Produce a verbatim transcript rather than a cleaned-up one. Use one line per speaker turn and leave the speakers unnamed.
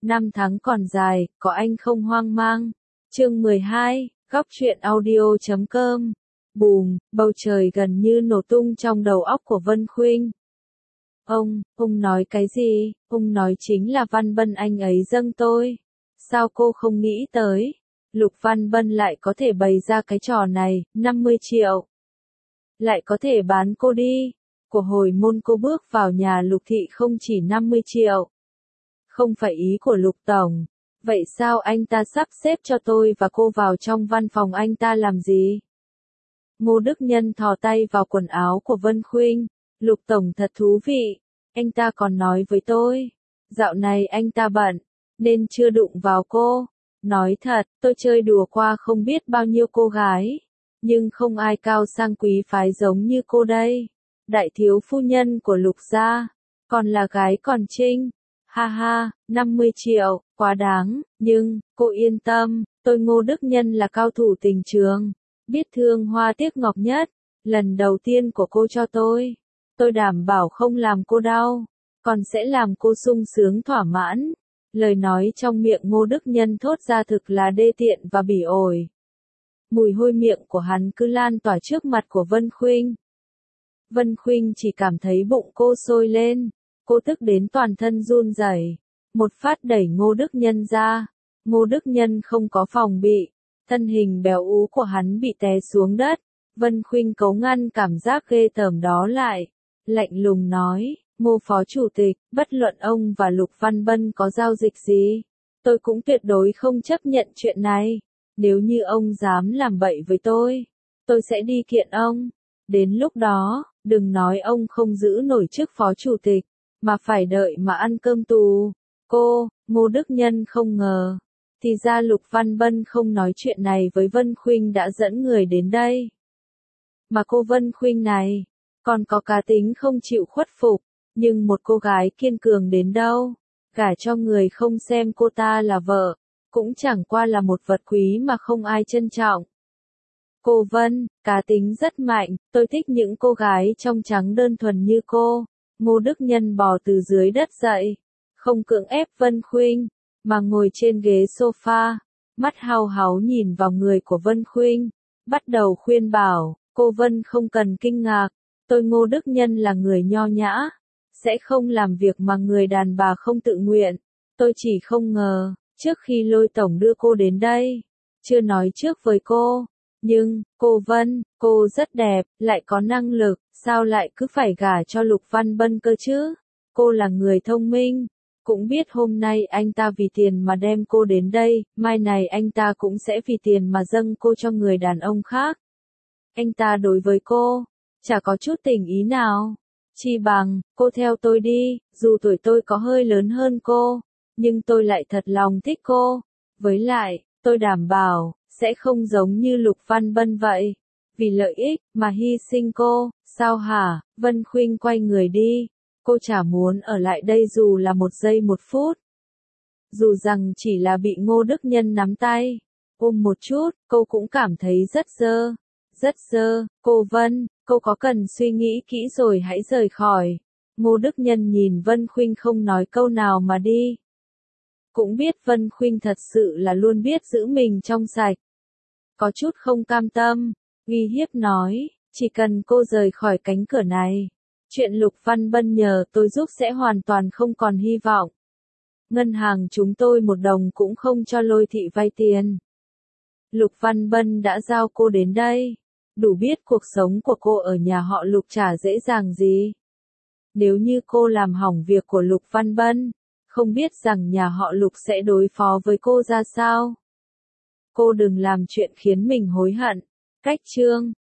Năm tháng còn dài, có anh không hoang mang. Chương mười hai, góc truyện audio chấm com. Bùm, bầu trời gần như nổ tung trong đầu óc của Vân Khuynh. Ông, ông nói cái gì? Ông nói chính là Văn Bân anh ấy dâng tôi. Sao cô không nghĩ tới? Lục Văn Bân lại có thể bày ra cái trò này, năm mươi triệu. Lại có thể bán cô đi. Của hồi môn cô bước vào nhà Lục Thị không chỉ năm mươi triệu. Không phải ý của Lục Tổng. Vậy sao anh ta sắp xếp cho tôi và cô vào trong văn phòng anh ta làm gì? Ngô Đức Nhân thò tay vào quần áo của Vân Khuynh. Lục Tổng thật thú vị. Anh ta còn nói với tôi. Dạo này anh ta bận, nên chưa đụng vào cô. Nói thật, tôi chơi đùa qua không biết bao nhiêu cô gái. Nhưng không ai cao sang quý phái giống như cô đây. Đại thiếu phu nhân của Lục gia. Còn là gái còn trinh. Ha ha, năm mươi triệu, quá đáng. Nhưng, cô yên tâm, tôi Ngô Đức Nhân là cao thủ tình trường. Biết thương hoa tiếc ngọc nhất. Lần đầu tiên của cô cho tôi. Tôi đảm bảo không làm cô đau. Còn sẽ làm cô sung sướng thỏa mãn. Lời nói trong miệng Ngô Đức Nhân thốt ra thực là đê tiện và bỉ ổi. Mùi hôi miệng của hắn cứ lan tỏa trước mặt của Vân Khuynh. Vân Khuynh chỉ cảm thấy bụng cô sôi lên. Cô tức đến toàn thân run rẩy. Một phát đẩy Ngô Đức Nhân ra. Ngô Đức Nhân không có phòng bị. Thân hình béo ú của hắn bị té xuống đất. Vân Khuynh cố ngăn cảm giác ghê tởm đó lại. Lạnh lùng nói, Ngô Phó Chủ tịch, bất luận ông và Lục Văn Bân có giao dịch gì, tôi cũng tuyệt đối không chấp nhận chuyện này. Nếu như ông dám làm bậy với tôi, tôi sẽ đi kiện ông. Đến lúc đó, đừng nói ông không giữ nổi chức Phó Chủ tịch, mà phải đợi mà ăn cơm tù. Cô, Ngô Đức Nhân không ngờ. Thì ra Lục Văn Bân không nói chuyện này với Vân Khuynh đã dẫn người đến đây. Mà cô Vân Khuynh này, còn có cá tính không chịu khuất phục, nhưng một cô gái kiên cường đến đâu, gả cho người không xem cô ta là vợ, cũng chẳng qua là một vật quý mà không ai trân trọng. Cô Vân, cá tính rất mạnh, tôi thích những cô gái trong trắng đơn thuần như cô. Ngô Đức Nhân bò từ dưới đất dậy, không cưỡng ép Vân Khuynh, mà ngồi trên ghế sofa, mắt hao háu nhìn vào người của Vân Khuynh, bắt đầu khuyên bảo, cô Vân không cần kinh ngạc. Tôi Ngô Đức Nhân là người nho nhã, sẽ không làm việc mà người đàn bà không tự nguyện. Tôi chỉ không ngờ, trước khi Lôi Tổng đưa cô đến đây, chưa nói trước với cô. Nhưng, cô Vân, cô rất đẹp, lại có năng lực, sao lại cứ phải gả cho Lục Văn Bân cơ chứ? Cô là người thông minh, cũng biết hôm nay anh ta vì tiền mà đem cô đến đây, mai này anh ta cũng sẽ vì tiền mà dâng cô cho người đàn ông khác. Anh ta đối với cô, chả có chút tình ý nào. Chi bằng, cô theo tôi đi, dù tuổi tôi có hơi lớn hơn cô, nhưng tôi lại thật lòng thích cô. Với lại, tôi đảm bảo, sẽ không giống như Lục Văn Bân vậy. Vì lợi ích, mà hy sinh cô, sao hả? Vân Khuynh quay người đi. Cô chả muốn ở lại đây dù là một giây một phút. Dù rằng chỉ là bị Ngô Đức Nhân nắm tay, ôm một chút, cô cũng cảm thấy rất dơ. Rất dơ, cô Vân, cô có cần suy nghĩ kỹ rồi hãy rời khỏi. Ngô Đức Nhân nhìn Vân Khuynh không nói câu nào mà đi. Cũng biết Vân Khuynh thật sự là luôn biết giữ mình trong sạch. Có chút không cam tâm, uy hiếp nói, chỉ cần cô rời khỏi cánh cửa này, chuyện Lục Văn Bân nhờ tôi giúp sẽ hoàn toàn không còn hy vọng. Ngân hàng chúng tôi một đồng cũng không cho Lôi Thị vay tiền. Lục Văn Bân đã giao cô đến đây. Đủ biết cuộc sống của cô ở nhà họ Lục chả dễ dàng gì. Nếu như cô làm hỏng việc của Lục Văn Bân, không biết rằng nhà họ Lục sẽ đối phó với cô ra sao. Cô đừng làm chuyện khiến mình hối hận. Cách chương